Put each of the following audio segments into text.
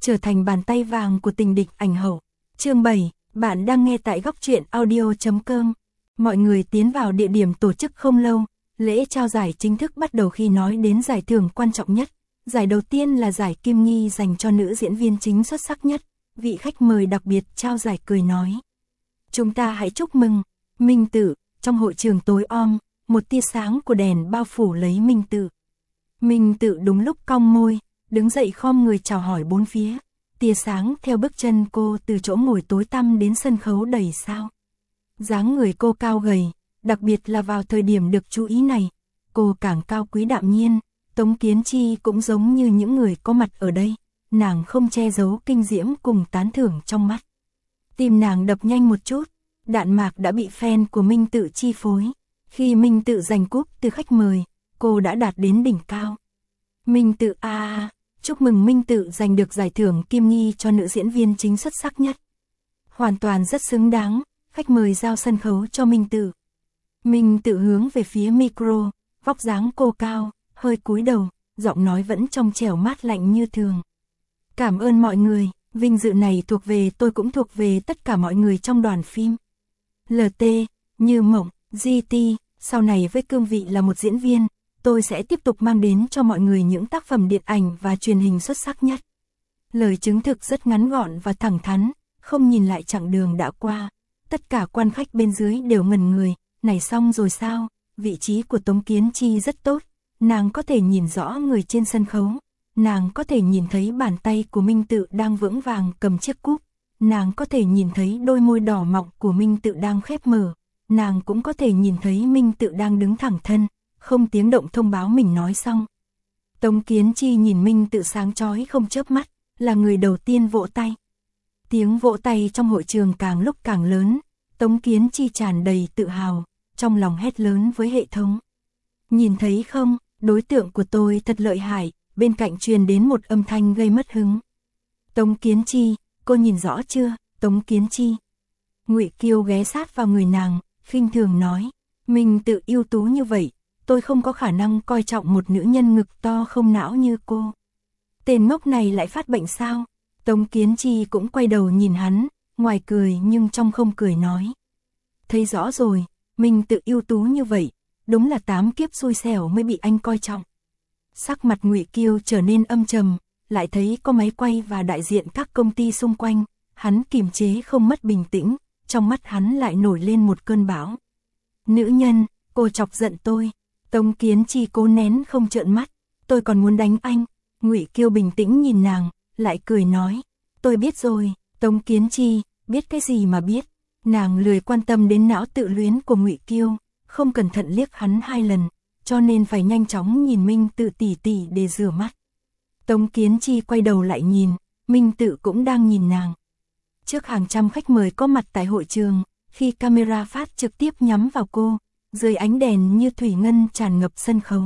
trở thành bàn tay vàng của tình địch ảnh hậu. Chương 7, bạn đang nghe tại góc truyện audio.com. Mọi người tiến vào địa điểm tổ chức không lâu, lễ trao giải chính thức bắt đầu khi nói đến giải thưởng quan trọng nhất. Giải đầu tiên là giải Kim Nghi dành cho nữ diễn viên chính xuất sắc nhất. Vị khách mời đặc biệt trao giải cười nói: "Chúng ta hãy chúc mừng Minh Tự." Trong hội trường tối om, một tia sáng của đèn bao phủ lấy Minh Tự. Minh Tự đúng lúc cong môi, đứng dậy khom người chào hỏi bốn phía. Tia sáng theo bước chân cô từ chỗ ngồi tối tăm đến sân khấu đầy sao. Dáng người cô cao gầy, đặc biệt là vào thời điểm được chú ý này, cô càng cao quý đạm nhiên. Tống Kiến Chi cũng giống như những người có mặt ở đây, nàng không che giấu kinh diễm cùng tán thưởng trong mắt. Tim nàng đập nhanh một chút, đạn mạc đã bị fan của Minh Tự chi phối. Khi Minh Tự giành cúp từ khách mời, cô đã đạt đến đỉnh cao. Minh Tự chúc mừng Minh Tự giành được giải thưởng Kim Nghi cho nữ diễn viên chính xuất sắc nhất. Hoàn toàn rất xứng đáng, khách mời giao sân khấu cho Minh Tự. Minh Tự hướng về phía micro, vóc dáng cô cao, hơi cúi đầu, giọng nói vẫn trong trẻo mát lạnh như thường. "Cảm ơn mọi người, vinh dự này thuộc về tôi cũng thuộc về tất cả mọi người trong đoàn phim. LT, Như Mộng, GT, sau này với cương vị là một diễn viên, tôi sẽ tiếp tục mang đến cho mọi người những tác phẩm điện ảnh và truyền hình xuất sắc nhất." Lời chứng thực rất ngắn gọn và thẳng thắn, không nhìn lại chặng đường đã qua. Tất cả quan khách bên dưới đều ngẩn người, này xong rồi sao? Vị trí của Tống Kiến Chi rất tốt, nàng có thể nhìn rõ người trên sân khấu, nàng có thể nhìn thấy bàn tay của Minh Tự đang vững vàng cầm chiếc cúp, nàng có thể nhìn thấy đôi môi đỏ mọng của Minh Tự đang khép mở, nàng cũng có thể nhìn thấy Minh Tự đang đứng thẳng thân, không tiếng động thông báo mình nói xong. Tống Kiến Chi nhìn Minh Tự sáng chói không chớp mắt, là người đầu tiên vỗ tay. Tiếng vỗ tay trong hội trường càng lúc càng lớn, Tống Kiến Chi tràn đầy tự hào, trong lòng hét lớn với hệ thống: "Nhìn thấy không, đối tượng của tôi thật lợi hại." Bên cạnh truyền đến một âm thanh gây mất hứng. "Tống Kiến Chi, cô nhìn rõ chưa, Tống Kiến Chi?" Ngụy Kiêu ghé sát vào người nàng, khinh thường nói: "Minh Tự ưu tú như vậy, tôi không có khả năng coi trọng một nữ nhân ngực to không não như cô. Tên ngốc này lại phát bệnh sao?" Tống Kiến Chi cũng quay đầu nhìn hắn, ngoài cười nhưng trong không cười nói: "Thấy rõ rồi, Minh Tự ưu tú như vậy, đúng là 8 kiếp xui xẻo mới bị anh coi trọng." Sắc mặt Ngụy Kiêu trở nên âm trầm, lại thấy có máy quay và đại diện các công ty xung quanh, hắn kiềm chế không mất bình tĩnh, trong mắt hắn lại nổi lên một cơn bão. "Nữ nhân, cô chọc giận tôi." Tống Kiến Chi cố nén không trợn mắt: "Tôi còn muốn đánh anh." Ngụy Kiêu bình tĩnh nhìn nàng, lại cười nói: "Tôi biết rồi." Tống Kiến Chi, biết cái gì mà biết. Nàng lười quan tâm đến não tự luyến của Ngụy Kiêu, không cẩn thận liếc hắn 2 lần, cho nên phải nhanh chóng nhìn Minh Tự tỉ tỉ để rửa mắt. Tống Kiến Chi quay đầu lại nhìn, Minh Tự cũng đang nhìn nàng. Trước hàng trăm khách mời có mặt tại hội trường, khi camera phát trực tiếp nhắm vào cô, dưới ánh đèn như thủy ngân tràn ngập sân khấu.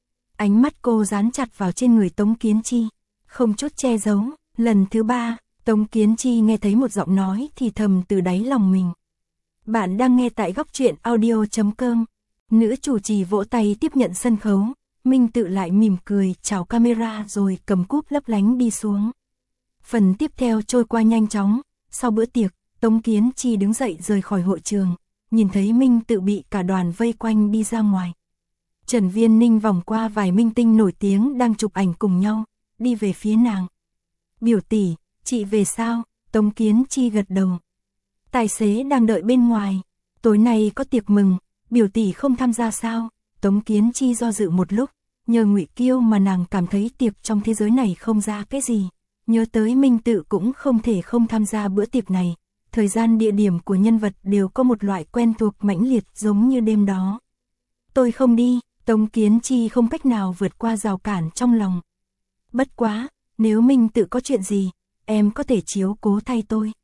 Ánh mắt cô dán chặt vào trên người Tống Kiến Chi, không chút che giấu. Lần thứ 3, Tống Kiến Chi nghe thấy một giọng nói thì thầm từ đáy lòng mình. Bạn đang nghe tại góc truyện audio.com. Nữ chủ trì vỗ tay tiếp nhận sân khấu, Minh Tự lại mỉm cười chào camera rồi cầm cúp lấp lánh đi xuống. Phần tiếp theo trôi qua nhanh chóng, sau bữa tiệc, Tống Kiến Chi đứng dậy rời khỏi hội trường, nhìn thấy Minh Tự bị cả đoàn vây quanh đi ra ngoài. Trần Viên Ninh vòng qua vài minh tinh nổi tiếng đang chụp ảnh cùng nhau, đi về phía nàng. "Biểu tỷ, chị về sao?" Tống Kiến Chi gật đầu. "Tài xế đang đợi bên ngoài, tối nay có tiệc mừng, biểu tỷ không tham gia sao?" Tống Kiến Chi do dự một lúc, nhờ Ngụy Kiêu mà nàng cảm thấy tiệc trong thế giới này không ra cái gì, nhớ tới Minh Tự cũng không thể không tham gia bữa tiệc này, thời gian địa điểm của nhân vật đều có một loại quen thuộc mãnh liệt giống như đêm đó. "Tôi không đi." Tống Kiến Chi không cách nào vượt qua rào cản trong lòng. "Bất quá, nếu Minh Tự có chuyện gì, em có thể chiếu cố thay tôi."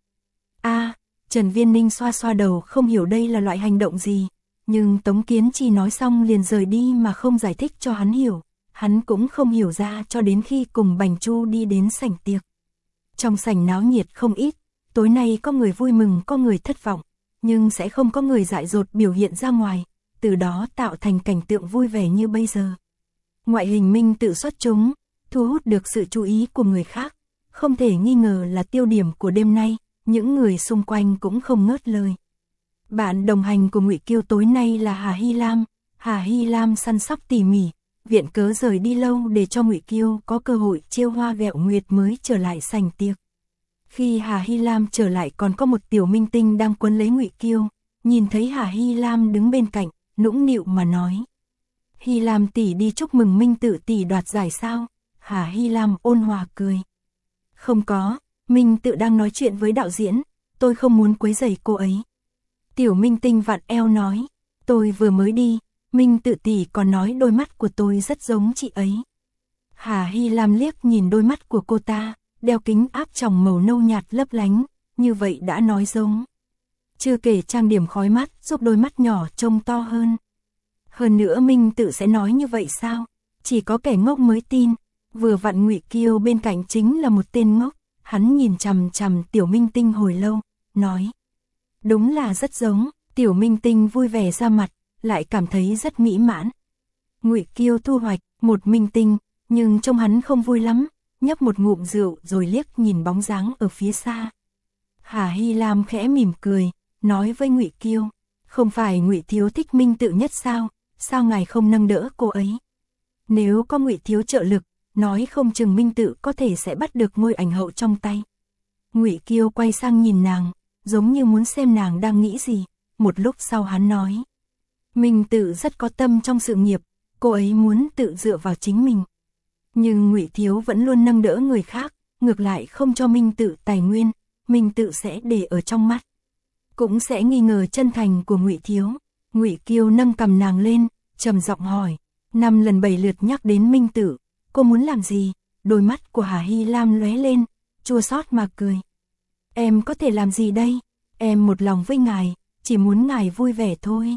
Trần Viên Ninh xoa xoa đầu không hiểu đây là loại hành động gì, nhưng Tống Kiến Chi nói xong liền rời đi mà không giải thích cho hắn hiểu. Hắn cũng không hiểu ra cho đến khi cùng Bành Chu đi đến sảnh tiệc. Trong sảnh náo nhiệt không ít, tối nay có người vui mừng có người thất vọng, nhưng sẽ không có người dại dột biểu hiện ra ngoài, từ đó tạo thành cảnh tượng vui vẻ như bây giờ. Ngoại hình Minh Tự xuất chúng, thu hút được sự chú ý của người khác, không thể nghi ngờ là tiêu điểm của đêm nay, những người xung quanh cũng không ngớt lời. Bạn đồng hành của Ngụy Kiêu tối nay là Hà Hy Lam. Hà Hy Lam săn sóc tỉ mỉ, viện cớ rời đi lâu để cho Ngụy Kiêu có cơ hội trêu hoa ghẹo nguyệt mới trở lại sảnh tiệc. Khi Hà Hy Lam trở lại còn có một tiểu minh tinh đang quấn lấy Ngụy Kiêu, nhìn thấy Hà Hy Lam đứng bên cạnh, nũng nịu mà nói: "Hy Lam tỷ đi chúc mừng Minh Tự tỷ đoạt giải sao?" Hà Hy Lam ôn hòa cười: "Không có, Minh Tự đang nói chuyện với đạo diễn, tôi không muốn quấy rầy cô ấy." Tiểu minh tinh vặn eo nói: "Tôi vừa mới đi, Minh Tự tỷ còn nói đôi mắt của tôi rất giống chị ấy." Hà Hy Lam liếc nhìn đôi mắt của cô ta, đeo kính áp tròng màu nâu nhạt lấp lánh, như vậy đã nói giống. Chưa kể trang điểm khói mắt giúp đôi mắt nhỏ trông to hơn. Hơn nữa Minh Tự sẽ nói như vậy sao? Chỉ có kẻ ngốc mới tin. Vừa vặn Ngụy Kiêu bên cạnh chính là một tên ngốc, hắn nhìn chằm chằm tiểu minh tinh hồi lâu, nói: "Đúng là rất giống." Tiểu minh tinh vui vẻ ra mặt, lại cảm thấy rất mỹ mãn. Ngụy Kiêu thu hoạch một minh tinh, nhưng trông hắn không vui lắm, nhấp một ngụm rượu rồi liếc nhìn bóng dáng ở phía xa. Hà Hy Lam khẽ mỉm cười, nói với Ngụy Kiêu: "Không phải Ngụy thiếu thích Minh Tự nhất sao? Sao ngài không nâng đỡ cô ấy? Nếu có Ngụy thiếu trợ lực, nói không chừng Minh Tự có thể sẽ bắt được ngôi ảnh hậu trong tay." Ngụy Kiêu quay sang nhìn nàng, giống như muốn xem nàng đang nghĩ gì. Một lúc sau hắn nói: "Minh Tự rất có tâm trong sự nghiệp, cô ấy muốn tự dựa vào chính mình. Nhưng Ngụy thiếu vẫn luôn nâng đỡ người khác, ngược lại không cho Minh Tự tài nguyên, Minh Tự sẽ để ở trong mắt, cũng sẽ nghi ngờ chân thành của Ngụy thiếu." Ngụy Kiêu nâng cầm nàng lên, trầm giọng hỏi: "5 lần 7 lượt nhắc đến Minh Tự, cô muốn làm gì?" Đôi mắt của Hà Hy Lam lóe lên, chua xót mà cười: "Em có thể làm gì đây? Em một lòng với ngài, chỉ muốn ngài vui vẻ thôi.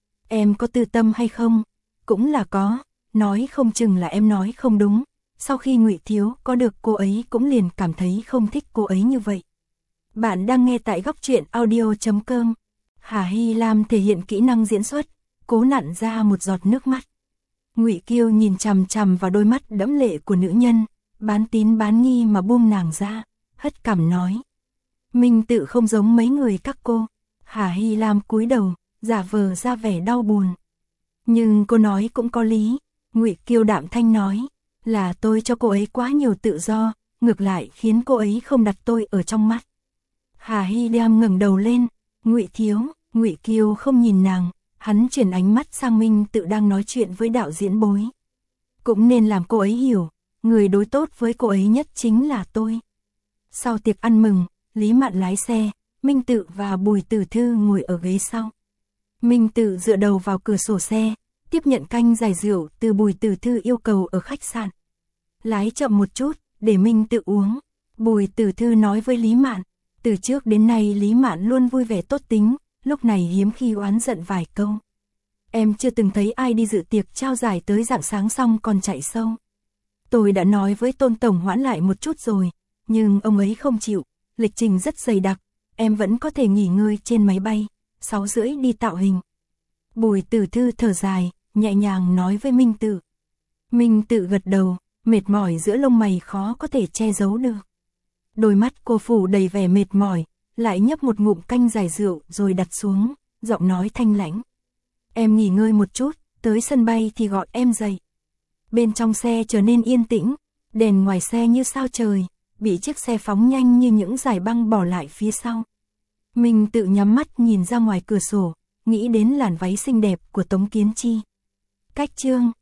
Em có tư tâm hay không? Cũng là có, nói không chừng là em nói không đúng. Sau khi Ngụy thiếu có được cô ấy cũng liền cảm thấy không thích cô ấy như vậy." Bạn đang nghe tại góc truyện audio.com. Hà Hy Lam thể hiện kỹ năng diễn xuất, cố nặn ra một giọt nước mắt. Ngụy Kiêu nhìn chằm chằm vào đôi mắt đẫm lệ của nữ nhân, bán tín bán nghi mà buông nàng ra, hất cằm nói: "Minh Tự không giống mấy người các cô." Hà Hy Lam cúi đầu, giả vờ ra vẻ đau buồn. "Nhưng cô nói cũng có lý." Ngụy Kiêu đạm thanh nói: "Là tôi cho cô ấy quá nhiều tự do, ngược lại khiến cô ấy không đặt tôi ở trong mắt." Hà Hy Lam ngẩng đầu lên: "Ngụy thiếu." Ngụy Kiêu không nhìn nàng, hắn chuyển ánh mắt sang Minh Tự đang nói chuyện với đạo diễn Bối. "Cũng nên làm cô ấy hiểu, người đối tốt với cô ấy nhất chính là tôi." Sau tiệc ăn mừng, Lý Mạn lái xe, Minh Tự và Bùi Tử Thư ngồi ở ghế sau. Minh Tự dựa đầu vào cửa sổ xe, tiếp nhận canh giải rượu từ Bùi Tử Thư yêu cầu ở khách sạn. "Lái chậm một chút, để Minh Tự uống." Bùi Tử Thư nói với Lý Mạn. Từ trước đến nay Lý Mạn luôn vui vẻ tốt tính, lúc này hiếm khi oán giận vài câu. "Em chưa từng thấy ai đi dự tiệc trao giải tới rạng sáng xong còn chạy sâu. Tôi đã nói với Tôn tổng hoãn lại một chút rồi, nhưng ông ấy không chịu, lịch trình rất dày đặc, em vẫn có thể nghỉ ngơi trên máy bay, 6:30 đi tạo hình." Bùi Tử Thư thở dài, nhẹ nhàng nói với Minh Tự. Minh Tự gật đầu, mệt mỏi giữa lông mày khó có thể che giấu được. Đôi mắt cô phủ đầy vẻ mệt mỏi, lại nhấp một ngụm canh giải rượu rồi đặt xuống, giọng nói thanh lãnh: "Em nghỉ ngơi một chút, tới sân bay thì gọi em dậy." Bên trong xe trở nên yên tĩnh, đèn ngoài xe như sao trời, bị chiếc xe phóng nhanh như những dải băng bỏ lại phía sau. Minh Tự nhắm mắt nhìn ra ngoài cửa sổ, nghĩ đến làn váy xinh đẹp của Tống Kiến Chi. Cách chương